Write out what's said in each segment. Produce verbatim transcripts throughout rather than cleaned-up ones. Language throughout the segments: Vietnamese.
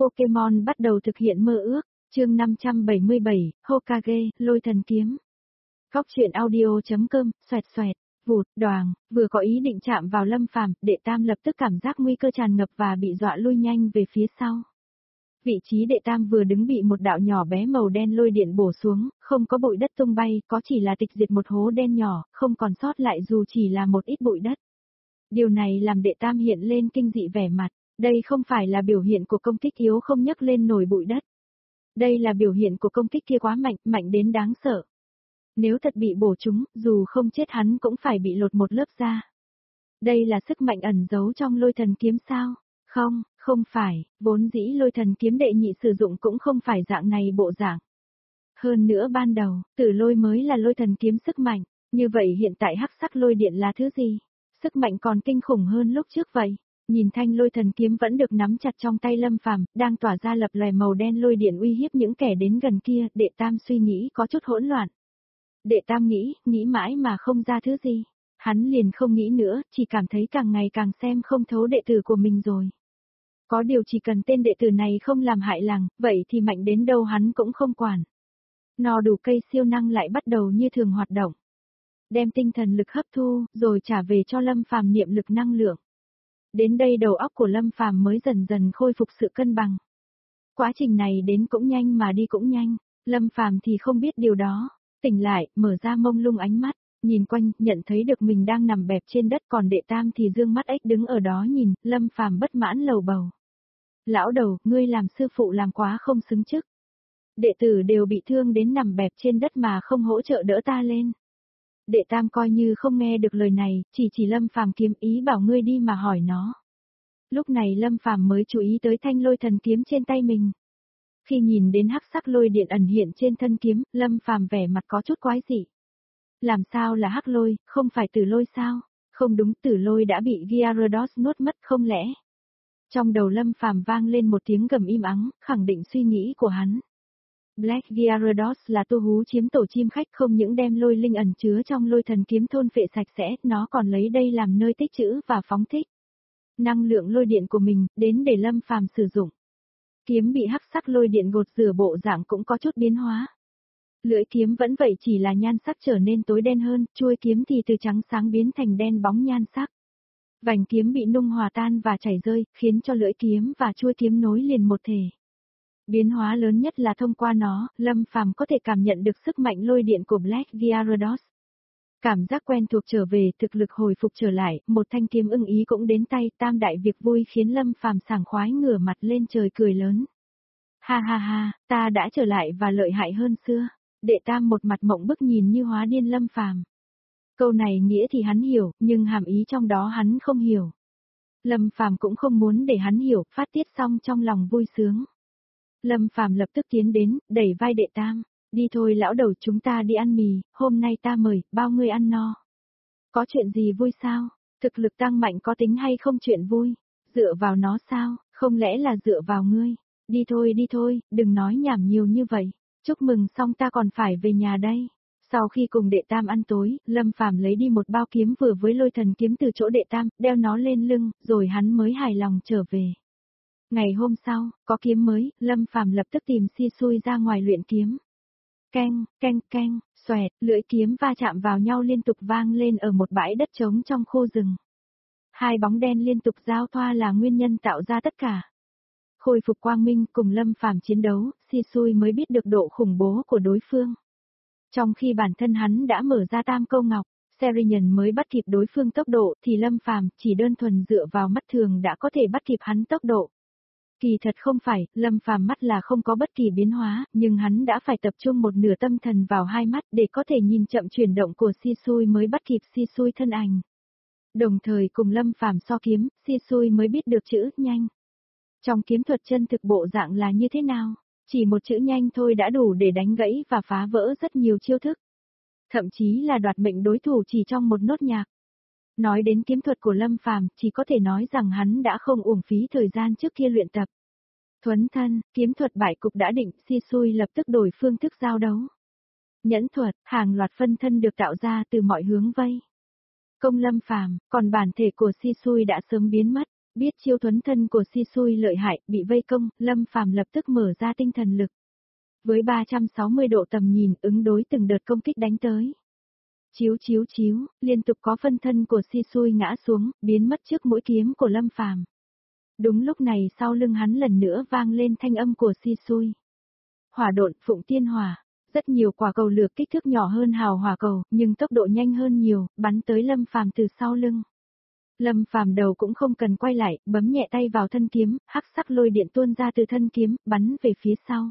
Pokemon bắt đầu thực hiện mơ ước, chương năm trăm bảy mươi bảy, Hokage, lôi thần kiếm. Góc truyện audio.com, xoẹt xoẹt, vụt, đoàng, vừa có ý định chạm vào Lâm Phàm, Đệ Tam lập tức cảm giác nguy cơ tràn ngập và bị dọa lui nhanh về phía sau. Vị trí Đệ Tam vừa đứng bị một đạo nhỏ bé màu đen lôi điện bổ xuống, không có bụi đất tung bay, có chỉ là tịch diệt một hố đen nhỏ, không còn sót lại dù chỉ là một ít bụi đất. Điều này làm Đệ Tam hiện lên kinh dị vẻ mặt, đây không phải là biểu hiện của công kích yếu không nhấc lên nổi bụi đất. Đây là biểu hiện của công kích kia quá mạnh, mạnh đến đáng sợ. Nếu thật bị bổ trúng, dù không chết hắn cũng phải bị lột một lớp da. Đây là sức mạnh ẩn giấu trong lôi thần kiếm sao? Không, không phải, vốn dĩ lôi thần kiếm đệ nhị sử dụng cũng không phải dạng này bộ dạng. Hơn nữa ban đầu, tử lôi mới là lôi thần kiếm sức mạnh, như vậy hiện tại hắc sắc lôi điện là thứ gì? Sức mạnh còn kinh khủng hơn lúc trước vậy. Nhìn thanh lôi thần kiếm vẫn được nắm chặt trong tay Lâm Phàm, đang tỏa ra lập lòe màu đen lôi điện uy hiếp những kẻ đến gần kia, Đệ Tam suy nghĩ có chút hỗn loạn. Đệ Tam nghĩ, nghĩ mãi mà không ra thứ gì. Hắn liền không nghĩ nữa, chỉ cảm thấy càng ngày càng xem không thấu đệ tử của mình rồi. Có điều chỉ cần tên đệ tử này không làm hại làng, vậy thì mạnh đến đâu hắn cũng không quản. No đủ cây siêu năng lại bắt đầu như thường hoạt động. Đem tinh thần lực hấp thu, rồi trả về cho Lâm Phàm niệm lực năng lượng. Đến đây đầu óc của Lâm Phàm mới dần dần khôi phục sự cân bằng. Quá trình này đến cũng nhanh mà đi cũng nhanh, Lâm Phàm thì không biết điều đó. Tỉnh lại, mở ra mông lung ánh mắt, nhìn quanh, nhận thấy được mình đang nằm bẹp trên đất, còn Đệ Tam thì dương mắt ếch đứng ở đó nhìn, Lâm Phàm bất mãn lầu bầu. Lão đầu, ngươi làm sư phụ làm quá không xứng chức. Đệ tử đều bị thương đến nằm bẹp trên đất mà không hỗ trợ đỡ ta lên. Đệ Tam coi như không nghe được lời này, chỉ chỉ Lâm Phàm kiếm ý bảo ngươi đi mà hỏi nó. Lúc này Lâm Phàm mới chú ý tới thanh lôi thần kiếm trên tay mình. Khi nhìn đến hắc sắc lôi điện ẩn hiện trên thân kiếm, Lâm Phàm vẻ mặt có chút quái dị. Làm sao là hắc lôi, không phải tử lôi sao? Không đúng, tử lôi đã bị Gyarados nuốt mất không lẽ? Trong đầu Lâm Phàm vang lên một tiếng gầm im ắng, khẳng định suy nghĩ của hắn. Black Gyarados là tu hú chiếm tổ chim khách, không những đem lôi linh ẩn chứa trong lôi thần kiếm thôn phệ sạch sẽ, nó còn lấy đây làm nơi tích trữ và phóng thích năng lượng lôi điện của mình, đến để Lâm Phàm sử dụng. Kiếm bị hắc sắc lôi điện gột rửa bộ dạng cũng có chút biến hóa. Lưỡi kiếm vẫn vậy, chỉ là nhan sắc trở nên tối đen hơn, chuôi kiếm thì từ trắng sáng biến thành đen bóng nhan sắc. Vành kiếm bị nung hòa tan và chảy rơi, khiến cho lưỡi kiếm và chuôi kiếm nối liền một thể. Biến hóa lớn nhất là thông qua nó, Lâm Phàm có thể cảm nhận được sức mạnh lôi điện của Black Gyarados. Cảm giác quen thuộc trở về, thực lực hồi phục trở lại, một thanh kiếm ưng ý cũng đến tay, tam đại việc vui khiến Lâm Phàm sảng khoái ngửa mặt lên trời cười lớn. Ha ha ha, ta đã trở lại và lợi hại hơn xưa. Đệ Tam một mặt mộng bức nhìn như hóa điên Lâm Phàm. Câu này nghĩa thì hắn hiểu, nhưng hàm ý trong đó hắn không hiểu. Lâm Phàm cũng không muốn để hắn hiểu, phát tiết xong trong lòng vui sướng. Lâm Phàm lập tức tiến đến, đẩy vai Đệ Tam, đi thôi lão đầu, chúng ta đi ăn mì, hôm nay ta mời, bao ngươi ăn no. Có chuyện gì vui sao? Thực lực tăng mạnh có tính hay không chuyện vui? Dựa vào nó sao? Không lẽ là dựa vào ngươi? Đi thôi đi thôi, đừng nói nhảm nhiều như vậy. Chúc mừng xong ta còn phải về nhà đây. Sau khi cùng Đệ Tam ăn tối, Lâm Phàm lấy đi một bao kiếm vừa với lôi thần kiếm từ chỗ Đệ Tam, đeo nó lên lưng, rồi hắn mới hài lòng trở về. Ngày hôm sau, có kiếm mới, Lâm Phàm lập tức tìm Si Xui ra ngoài luyện kiếm. Keng, keng, keng, xoẹt, lưỡi kiếm va chạm vào nhau liên tục vang lên ở một bãi đất trống trong khu rừng. Hai bóng đen liên tục giao thoa là nguyên nhân tạo ra tất cả. Khôi phục quang minh cùng Lâm Phàm chiến đấu, Si Xui mới biết được độ khủng bố của đối phương. Trong khi bản thân hắn đã mở ra tam câu ngọc, Serian mới bắt kịp đối phương tốc độ thì Lâm Phàm chỉ đơn thuần dựa vào mắt thường đã có thể bắt kịp hắn tốc độ. Kỳ thật không phải, Lâm Phàm mắt là không có bất kỳ biến hóa, nhưng hắn đã phải tập trung một nửa tâm thần vào hai mắt để có thể nhìn chậm chuyển động của Si Xui mới bắt kịp Si Xui thân ảnh. Đồng thời cùng Lâm Phàm so kiếm, Si Xui mới biết được chữ nhanh. Trong kiếm thuật chân thực bộ dạng là như thế nào? Chỉ một chữ nhanh thôi đã đủ để đánh gãy và phá vỡ rất nhiều chiêu thức. Thậm chí là đoạt mệnh đối thủ chỉ trong một nốt nhạc. Nói đến kiếm thuật của Lâm Phàm, chỉ có thể nói rằng hắn đã không uổng phí thời gian trước kia luyện tập. Thuấn thân, kiếm thuật bại cục đã định, Si Xui lập tức đổi phương thức giao đấu. Nhẫn thuật, hàng loạt phân thân được tạo ra từ mọi hướng vây công Lâm Phàm, còn bản thể của Si Xui đã sớm biến mất. Biết chiêu thuấn thân của Si Xui lợi hại, bị vây công, Lâm Phàm lập tức mở ra tinh thần lực. Với ba trăm sáu mươi độ tầm nhìn, ứng đối từng đợt công kích đánh tới. Chiếu chiếu chiếu, liên tục có phân thân của Si Xui ngã xuống, biến mất trước mũi kiếm của Lâm Phàm. Đúng lúc này sau lưng hắn lần nữa vang lên thanh âm của Si Xui. Hỏa độn, phụng tiên hỏa. Rất nhiều quả cầu lửa kích thước nhỏ hơn hào hỏa cầu, nhưng tốc độ nhanh hơn nhiều, bắn tới Lâm Phàm từ sau lưng. Lâm Phàm đầu cũng không cần quay lại, bấm nhẹ tay vào thân kiếm, hắc sắc lôi điện tuôn ra từ thân kiếm, bắn về phía sau.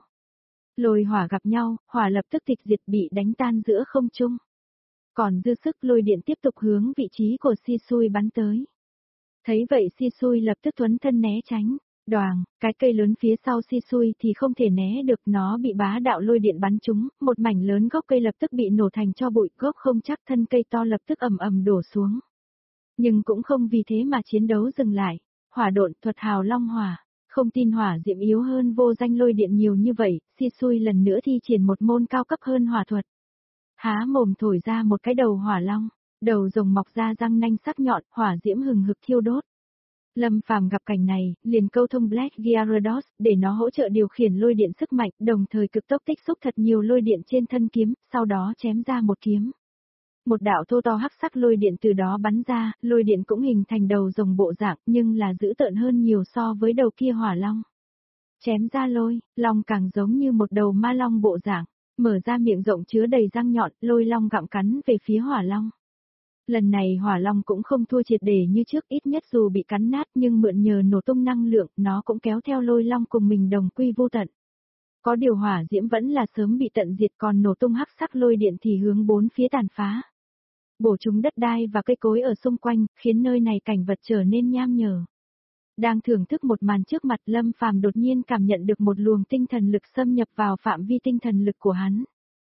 Lôi hỏa gặp nhau, hỏa lập tức tịch diệt bị đánh tan giữa không trung. Còn dư sức lôi điện tiếp tục hướng vị trí của Si Xui bắn tới. Thấy vậy Si Xui lập tức thuấn thân né tránh. Đoàng, cái cây lớn phía sau Si Xui thì không thể né được, nó bị bá đạo lôi điện bắn trúng, một mảnh lớn gốc cây lập tức bị nổ thành tro bụi, gốc không chắc thân cây to lập tức ầm ầm đổ xuống. Nhưng cũng không vì thế mà chiến đấu dừng lại. Hỏa độn, thuật hào long hỏa, không tin hỏa diệm yếu hơn vô danh lôi điện nhiều như vậy, Si Xui lần nữa thi triển một môn cao cấp hơn hỏa thuật. Há mồm thổi ra một cái đầu hỏa long, đầu rồng mọc ra răng nanh sắc nhọn, hỏa diễm hừng hực thiêu đốt. Lâm Phàm gặp cảnh này, liền câu thông Black Gyarados để nó hỗ trợ điều khiển lôi điện sức mạnh, đồng thời cực tốc tích xúc thật nhiều lôi điện trên thân kiếm, sau đó chém ra một kiếm. Một đạo thô to hắc sắc lôi điện từ đó bắn ra, lôi điện cũng hình thành đầu rồng bộ dạng, nhưng là dữ tợn hơn nhiều so với đầu kia hỏa long. Chém ra lôi, long càng giống như một đầu ma long bộ dạng, mở ra miệng rộng chứa đầy răng nhọn, lôi long gặm cắn về phía hỏa long. Lần này hỏa long cũng không thua triệt để như trước, ít nhất dù bị cắn nát nhưng mượn nhờ nổ tung năng lượng, nó cũng kéo theo lôi long cùng mình đồng quy vô tận. Có điều hỏa diễm vẫn là sớm bị tận diệt, còn nổ tung hắc sắc lôi điện thì hướng bốn phía tàn phá. Bổ trúng đất đai và cây cối ở xung quanh, khiến nơi này cảnh vật trở nên nham nhở. Đang thưởng thức một màn trước mặt, Lâm Phàm đột nhiên cảm nhận được một luồng tinh thần lực xâm nhập vào phạm vi tinh thần lực của hắn.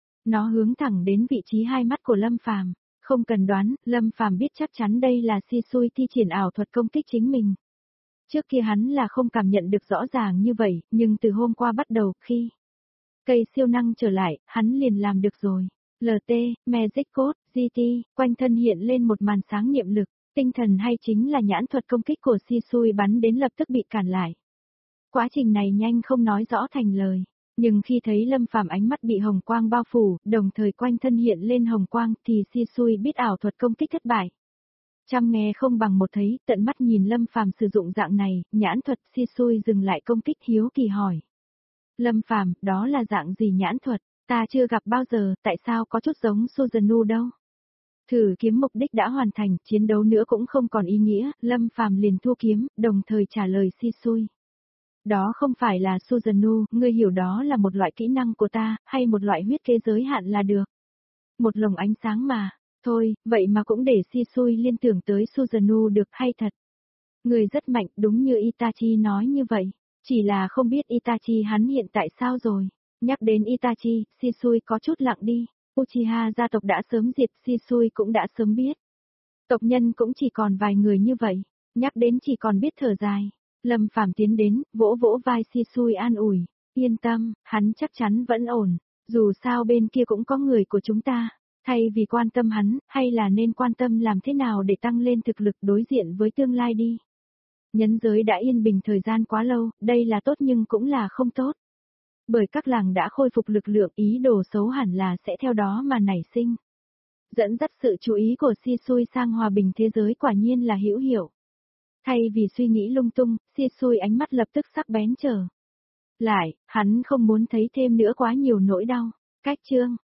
Nó hướng thẳng đến vị trí hai mắt của Lâm Phàm. Không cần đoán, Lâm Phàm biết chắc chắn đây là Si Xui thi triển ảo thuật công kích chính mình. Trước kia hắn là không cảm nhận được rõ ràng như vậy, nhưng từ hôm qua bắt đầu, khi cây siêu năng trở lại, hắn liền làm được rồi. lờ tê, Magic Code, giê tê, quanh thân hiện lên một màn sáng niệm lực, tinh thần hay chính là nhãn thuật công kích của Si Xui bắn đến lập tức bị cản lại. Quá trình này nhanh không nói rõ thành lời. Nhưng khi thấy Lâm Phàm ánh mắt bị hồng quang bao phủ, đồng thời quanh thân hiện lên hồng quang thì Si Xui biết ảo thuật công kích thất bại. Trăm nghe không bằng một thấy, tận mắt nhìn Lâm Phàm sử dụng dạng này, nhãn thuật. Si Xui dừng lại công kích hiếu kỳ hỏi. Lâm Phàm, đó là dạng gì nhãn thuật, ta chưa gặp bao giờ, tại sao có chút giống Susanoo đâu? Thử kiếm mục đích đã hoàn thành, chiến đấu nữa cũng không còn ý nghĩa, Lâm Phàm liền thu kiếm, đồng thời trả lời Si Xui. Đó không phải là Susanoo, ngươi hiểu đó là một loại kỹ năng của ta, hay một loại huyết kế giới hạn là được. Một lồng ánh sáng mà, thôi, vậy mà cũng để Si Xui liên tưởng tới Susanoo được, hay thật. Người rất mạnh, đúng như Itachi nói như vậy, chỉ là không biết Itachi hắn hiện tại sao rồi. Nhắc đến Itachi, Si Xui có chút lặng đi, Uchiha gia tộc đã sớm diệt, Si Xui cũng đã sớm biết. Tộc nhân cũng chỉ còn vài người như vậy, nhắc đến chỉ còn biết thở dài. Lâm Phàm tiến đến, vỗ vỗ vai Si Xui an ủi, yên tâm, hắn chắc chắn vẫn ổn, dù sao bên kia cũng có người của chúng ta, thay vì quan tâm hắn, hay là nên quan tâm làm thế nào để tăng lên thực lực đối diện với tương lai đi. Nhân giới đã yên bình thời gian quá lâu, đây là tốt nhưng cũng là không tốt. Bởi các làng đã khôi phục lực lượng, ý đồ xấu hẳn là sẽ theo đó mà nảy sinh. Dẫn dắt sự chú ý của Si Xui sang hòa bình thế giới quả nhiên là hữu hiệu. Thay vì suy nghĩ lung tung, Si Xui ánh mắt lập tức sắc bén trở lại, hắn không muốn thấy thêm nữa quá nhiều nỗi đau. Cách chương